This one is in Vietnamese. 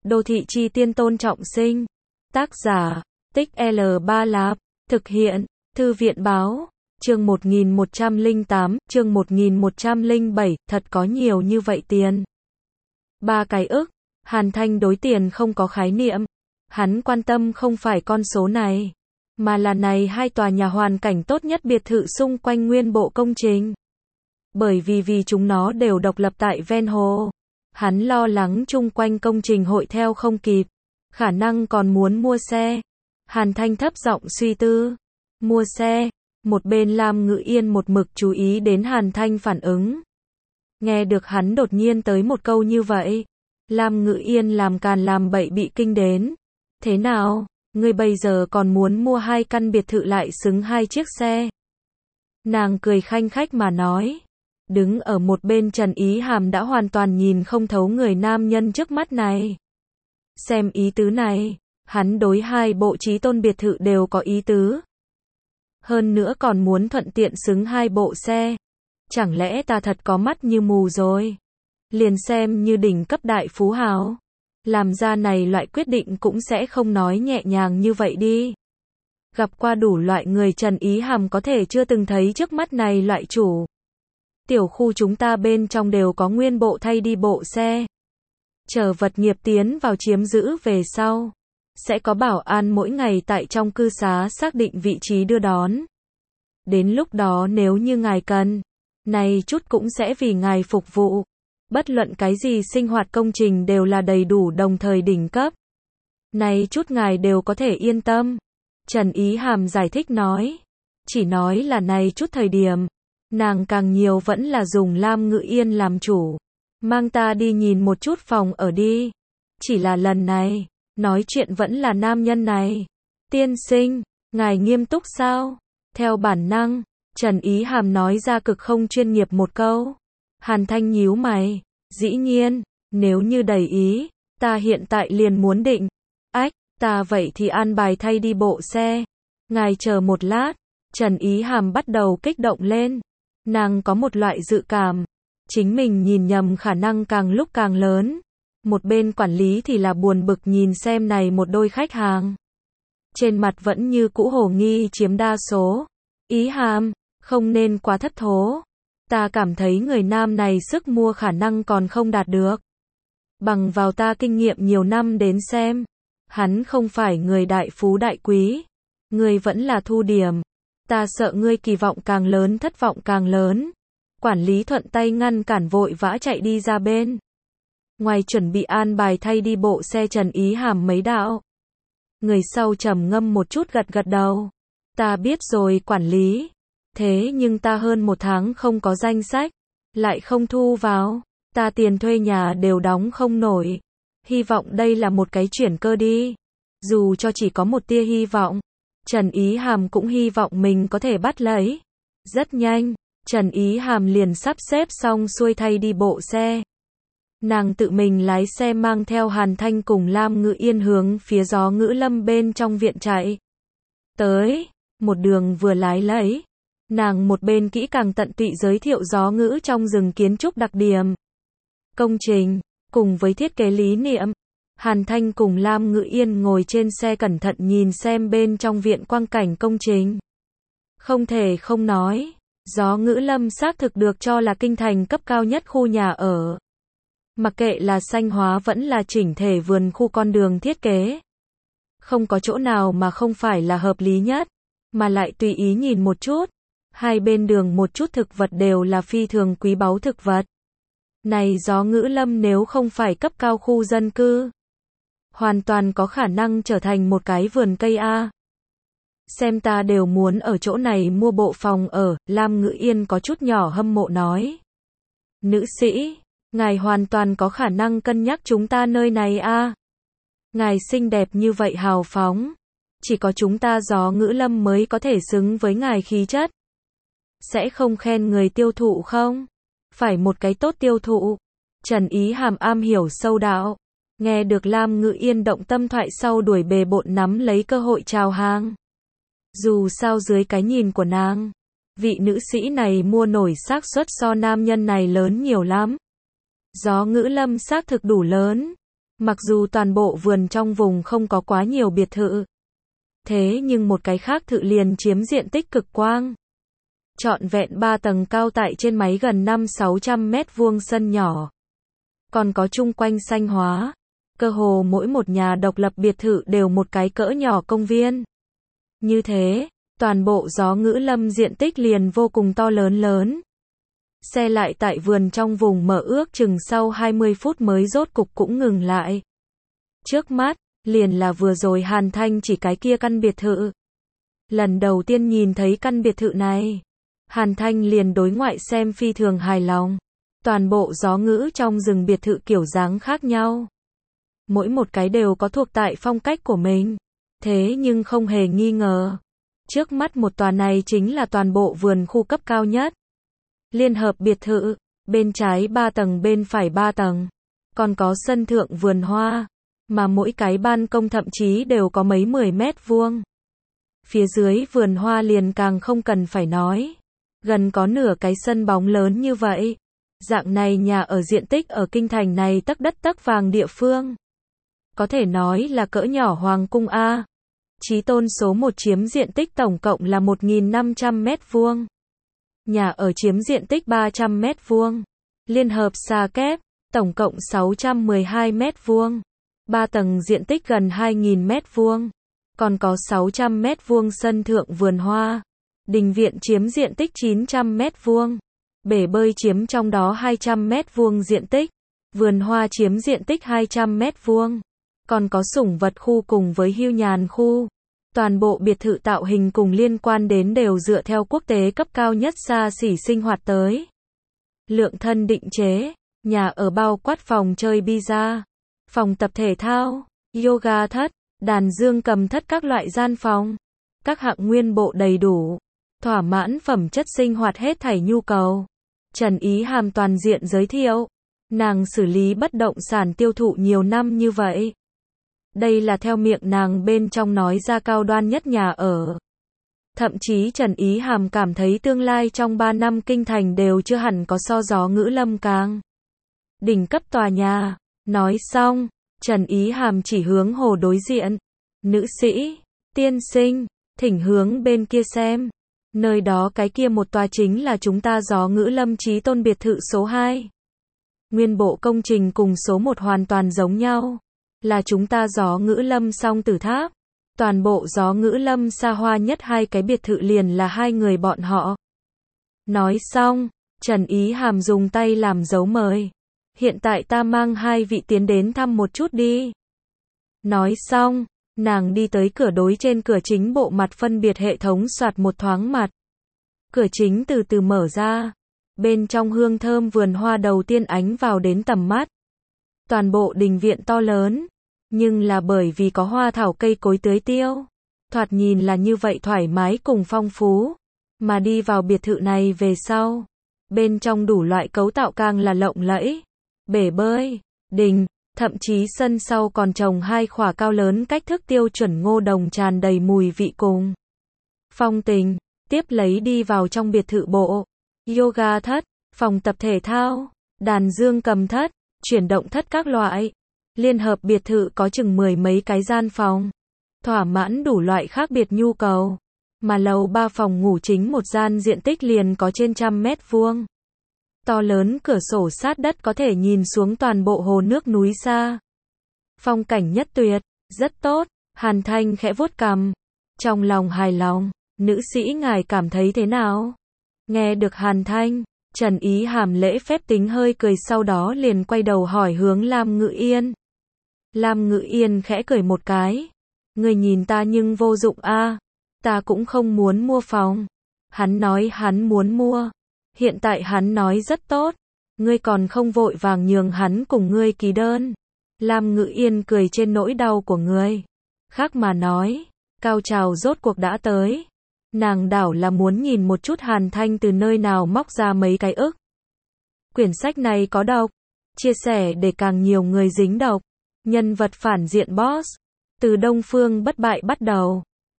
Đô thị chi tiên Tôn Trọng Sinh. Tác giả, Tích L3 Lạp. Thực hiện, Thư viện báo. Chương 1108, chương 1107, thật có nhiều như vậy tiền. 3 cái ức. Hàn Thanh đối tiền không có khái niệm. Hắn quan tâm không phải con số này, mà là này 2 tòa nhà hoàn cảnh tốt nhất biệt thự xung quanh nguyên bộ công trình. Bởi vì chúng nó đều độc lập tại ven hồ. Hắn lo lắng chung quanh công trình hội theo không kịp, khả năng còn muốn mua xe. Hàn Thanh thấp giọng suy tư. Mua xe. Một bên Lam Ngự Yên một mực chú ý đến Hàn Thanh phản ứng. Nghe được hắn đột nhiên tới một câu như vậy, Lam Ngự Yên làm càn làm bậy bị kinh đến. Thế nào, ngươi bây giờ còn muốn mua 2 căn biệt thự lại xứng 2 chiếc xe? Nàng cười khanh khách mà nói. Đứng ở một bên Trần Ý Hàm đã hoàn toàn nhìn không thấu người nam nhân trước mắt này. Xem ý tứ này, hắn đối 2 bộ chí tôn biệt thự đều có ý tứ. Hơn nữa còn muốn thuận tiện xứng 2 bộ xe. Chẳng lẽ ta thật có mắt như mù rồi? Liền xem như đỉnh cấp đại phú hào, làm ra này loại quyết định cũng sẽ không nói nhẹ nhàng như vậy đi. Gặp qua đủ loại người Trần Ý Hàm có thể chưa từng thấy trước mắt này loại chủ. Tiểu khu chúng ta bên trong đều có nguyên bộ thay đi bộ xe. Chờ vật nghiệp tiến vào chiếm giữ về sau, sẽ có bảo an mỗi ngày tại trong cư xá xác định vị trí đưa đón. Đến lúc đó nếu như ngài cần, này chút cũng sẽ vì ngài phục vụ. Bất luận cái gì sinh hoạt công trình đều là đầy đủ đồng thời đỉnh cấp. Này chút ngài đều có thể yên tâm. Trần Ý Hàm giải thích nói. Chỉ nói là này chút thời điểm, nàng càng nhiều vẫn là dùng Lam Ngự Yên làm chủ. Mang ta đi nhìn một chút phòng ở đi. Chỉ là lần này, nói chuyện vẫn là nam nhân này. Tiên sinh, ngài nghiêm túc sao? Theo bản năng, Trần Ý Hàm nói ra cực không chuyên nghiệp một câu. Hàn Thanh nhíu mày. Dĩ nhiên, nếu như đầy ý, ta hiện tại liền muốn định. Ách, ta vậy thì an bài thay đi bộ xe. Ngài chờ một lát. Trần Ý Hàm bắt đầu kích động lên. Nàng có một loại dự cảm, chính mình nhìn nhầm khả năng càng lúc càng lớn. Một bên quản lý thì là buồn bực nhìn xem này một đôi khách hàng. Trên mặt vẫn như cũ hồ nghi chiếm đa số. Ý Hàm, không nên quá thất thố. Ta cảm thấy người nam này sức mua khả năng còn không đạt được. Bằng vào ta kinh nghiệm nhiều năm đến xem, hắn không phải người đại phú đại quý. Ngươi vẫn là thu điểm. Ta sợ ngươi kỳ vọng càng lớn thất vọng càng lớn. Quản lý thuận tay ngăn cản vội vã chạy đi ra bên. Ngoài chuẩn bị an bài thay đi bộ xe Trần Ý Hàm mấy đạo. Người sau trầm ngâm một chút gật gật đầu. Ta biết rồi quản lý. Thế nhưng ta hơn 1 tháng không có danh sách. Lại không thu vào. Ta tiền thuê nhà đều đóng không nổi. Hy vọng đây là một cái chuyển cơ đi. Dù cho chỉ có một tia hy vọng. Trần Ý Hàm cũng hy vọng mình có thể bắt lấy. Rất nhanh, Trần Ý Hàm liền sắp xếp xong xuôi thay đi bộ xe. Nàng tự mình lái xe mang theo Hàn Thanh cùng Lam Ngự Yên hướng phía Gió Ngữ Lâm bên trong viện chạy. Tới, một đường vừa lái lấy. Nàng một bên kỹ càng tận tụy giới thiệu Gió Ngữ trong rừng kiến trúc đặc điểm, công trình, cùng với thiết kế lý niệm. Hàn Thanh cùng Lam Ngự Yên ngồi trên xe cẩn thận nhìn xem bên trong viện quang cảnh công trình. Không thể không nói, Gió Ngữ Lâm xác thực được cho là kinh thành cấp cao nhất khu nhà ở. Mặc kệ là xanh hóa vẫn là chỉnh thể vườn khu con đường thiết kế. Không có chỗ nào mà không phải là hợp lý nhất, mà lại tùy ý nhìn một chút. 2 bên đường một chút thực vật đều là phi thường quý báu thực vật. Này Gió Ngữ Lâm nếu không phải cấp cao khu dân cư, hoàn toàn có khả năng trở thành một cái vườn cây A. Xem ta đều muốn ở chỗ này mua bộ phòng ở, Lam Ngự Yên có chút nhỏ hâm mộ nói. Nữ sĩ, ngài hoàn toàn có khả năng cân nhắc chúng ta nơi này A. Ngài xinh đẹp như vậy hào phóng. Chỉ có chúng ta Gió Ngữ Lâm mới có thể xứng với ngài khí chất. Sẽ không khen người tiêu thụ không? Phải một cái tốt tiêu thụ. Trần Ý Hàm am hiểu sâu đạo. Nghe được Lam Ngự Yên động tâm thoại sau đuổi bề bộn nắm lấy cơ hội chào hàng. Dù sao dưới cái nhìn của nàng, vị nữ sĩ này mua nổi xác suất so nam nhân này lớn nhiều lắm. Gió Ngữ Lâm xác thực đủ lớn. Mặc dù toàn bộ vườn trong vùng không có quá nhiều biệt thự, thế nhưng một cái khác thự liền chiếm diện tích cực quang. Trọn vẹn 3 tầng cao tại trên máy gần 500-600 mét vuông sân nhỏ. Còn có chung quanh xanh hóa. Cơ hồ mỗi một nhà độc lập biệt thự đều một cái cỡ nhỏ công viên. Như thế, toàn bộ Gió Ngữ Lâm diện tích liền vô cùng to lớn. Xe lại tại vườn trong vùng mở ước chừng sau 20 phút mới rốt cục cũng ngừng lại. Trước mắt, liền là vừa rồi Hàn Thanh chỉ cái kia căn biệt thự. Lần đầu tiên nhìn thấy căn biệt thự này, Hàn Thanh liền đối ngoại xem phi thường hài lòng. Toàn bộ Gió Ngữ trong rừng biệt thự kiểu dáng khác nhau. Mỗi một cái đều có thuộc tại phong cách của mình. Thế nhưng không hề nghi ngờ. Trước mắt một tòa này chính là toàn bộ vườn khu cấp cao nhất. Liên hợp biệt thự, bên trái 3 tầng bên phải 3 tầng. Còn có sân thượng vườn hoa, mà mỗi cái ban công thậm chí đều có mấy 10 mét vuông. Phía dưới vườn hoa liền càng không cần phải nói. Gần có nửa cái sân bóng lớn như vậy. Dạng này nhà ở diện tích ở kinh thành này tấc đất tấc vàng địa phương. Có thể nói là cỡ nhỏ hoàng cung A. Chí tôn số 1 chiếm diện tích tổng cộng là 1.500 mét vuông. Nhà ở chiếm diện tích 300 mét vuông. Liên hợp xà kép, tổng cộng 612 mét vuông. 3 tầng diện tích gần 2.000 mét vuông. Còn có 600 mét vuông sân thượng vườn hoa. Đình viện chiếm diện tích 900 mét vuông. Bể bơi chiếm trong đó 200 mét vuông diện tích. Vườn hoa chiếm diện tích 200 mét vuông. Còn có sủng vật khu cùng với hưu nhàn khu. Toàn bộ biệt thự tạo hình cùng liên quan đến đều dựa theo quốc tế cấp cao nhất xa xỉ sinh hoạt tới. Lượng thân định chế, nhà ở bao quát phòng chơi pizza, phòng tập thể thao, yoga thất, đàn dương cầm thất các loại gian phòng. Các hạng nguyên bộ đầy đủ, thỏa mãn phẩm chất sinh hoạt hết thảy nhu cầu. Trần Ý Hàm toàn diện giới thiệu, nàng xử lý bất động sản tiêu thụ nhiều năm như vậy. Đây là theo miệng nàng bên trong nói ra cao đoan nhất nhà ở. Thậm chí Trần Ý Hàm cảm thấy tương lai trong 3 năm kinh thành đều chưa hẳn có so Gió Ngữ Lâm càng đỉnh cấp tòa nhà. Nói xong, Trần Ý Hàm chỉ hướng hồ đối diện. Nữ sĩ, tiên sinh, thỉnh hướng bên kia xem. Nơi đó cái kia một tòa chính là chúng ta Gió Ngữ Lâm Chí Tôn biệt thự số 2. Nguyên bộ công trình cùng số 1 hoàn toàn giống nhau. Là chúng ta Gió Ngữ Lâm Song Tử Tháp. Toàn bộ Gió Ngữ Lâm xa hoa nhất 2 cái biệt thự liền là 2 người bọn họ. Nói xong, Trần Ý Hàm dùng tay làm dấu mời. Hiện tại ta mang 2 vị tiến đến thăm một chút đi. Nói xong, nàng đi tới cửa đối trên cửa chính bộ mặt phân biệt hệ thống soạt một thoáng mặt. Cửa chính từ từ mở ra. Bên trong hương thơm vườn hoa đầu tiên ánh vào đến tầm mắt. Toàn bộ đình viện to lớn, nhưng là bởi vì có hoa thảo cây cối tưới tiêu. Thoạt nhìn là như vậy thoải mái cùng phong phú. Mà đi vào biệt thự này về sau. Bên trong đủ loại cấu tạo càng là lộng lẫy. Bể bơi, đình, thậm chí sân sau còn trồng 2 khỏa cao lớn cách thức tiêu chuẩn ngô đồng tràn đầy mùi vị cùng phong tình. Tiếp lấy đi vào trong biệt thự bộ. Yoga thất, phòng tập thể thao, đàn dương cầm thất, chuyển động thất các loại. Liên hợp biệt thự có chừng 10 mấy cái gian phòng. Thỏa mãn đủ loại khác biệt nhu cầu. Mà lầu 3 phòng ngủ chính một gian diện tích liền có trên 100 mét vuông. To lớn cửa sổ sát đất có thể nhìn xuống toàn bộ hồ nước núi xa. Phong cảnh nhất tuyệt, rất tốt. Hàn Thanh khẽ vuốt cằm. Trong lòng hài lòng, nữ sĩ ngài cảm thấy thế nào? Nghe được Hàn Thanh, Trần Ý Hàm lễ phép tính hơi cười sau đó liền quay đầu hỏi hướng Lam Ngự Yên. Lam Ngự Yên khẽ cười một cái. Người nhìn ta nhưng vô dụng a, ta cũng không muốn mua phòng. Hắn nói hắn muốn mua. Hiện tại hắn nói rất tốt. Ngươi còn không vội vàng nhường hắn cùng ngươi ký đơn. Lam Ngự Yên cười trên nỗi đau của ngươi. Khác mà nói, cao trào rốt cuộc đã tới. Nàng đảo là muốn nhìn một chút Hàn Thanh từ nơi nào móc ra mấy cái ức. Quyển sách này có độc. Chia sẻ để càng nhiều người dính độc. Nhân vật phản diện boss. Từ Đông Phương bất bại bắt đầu.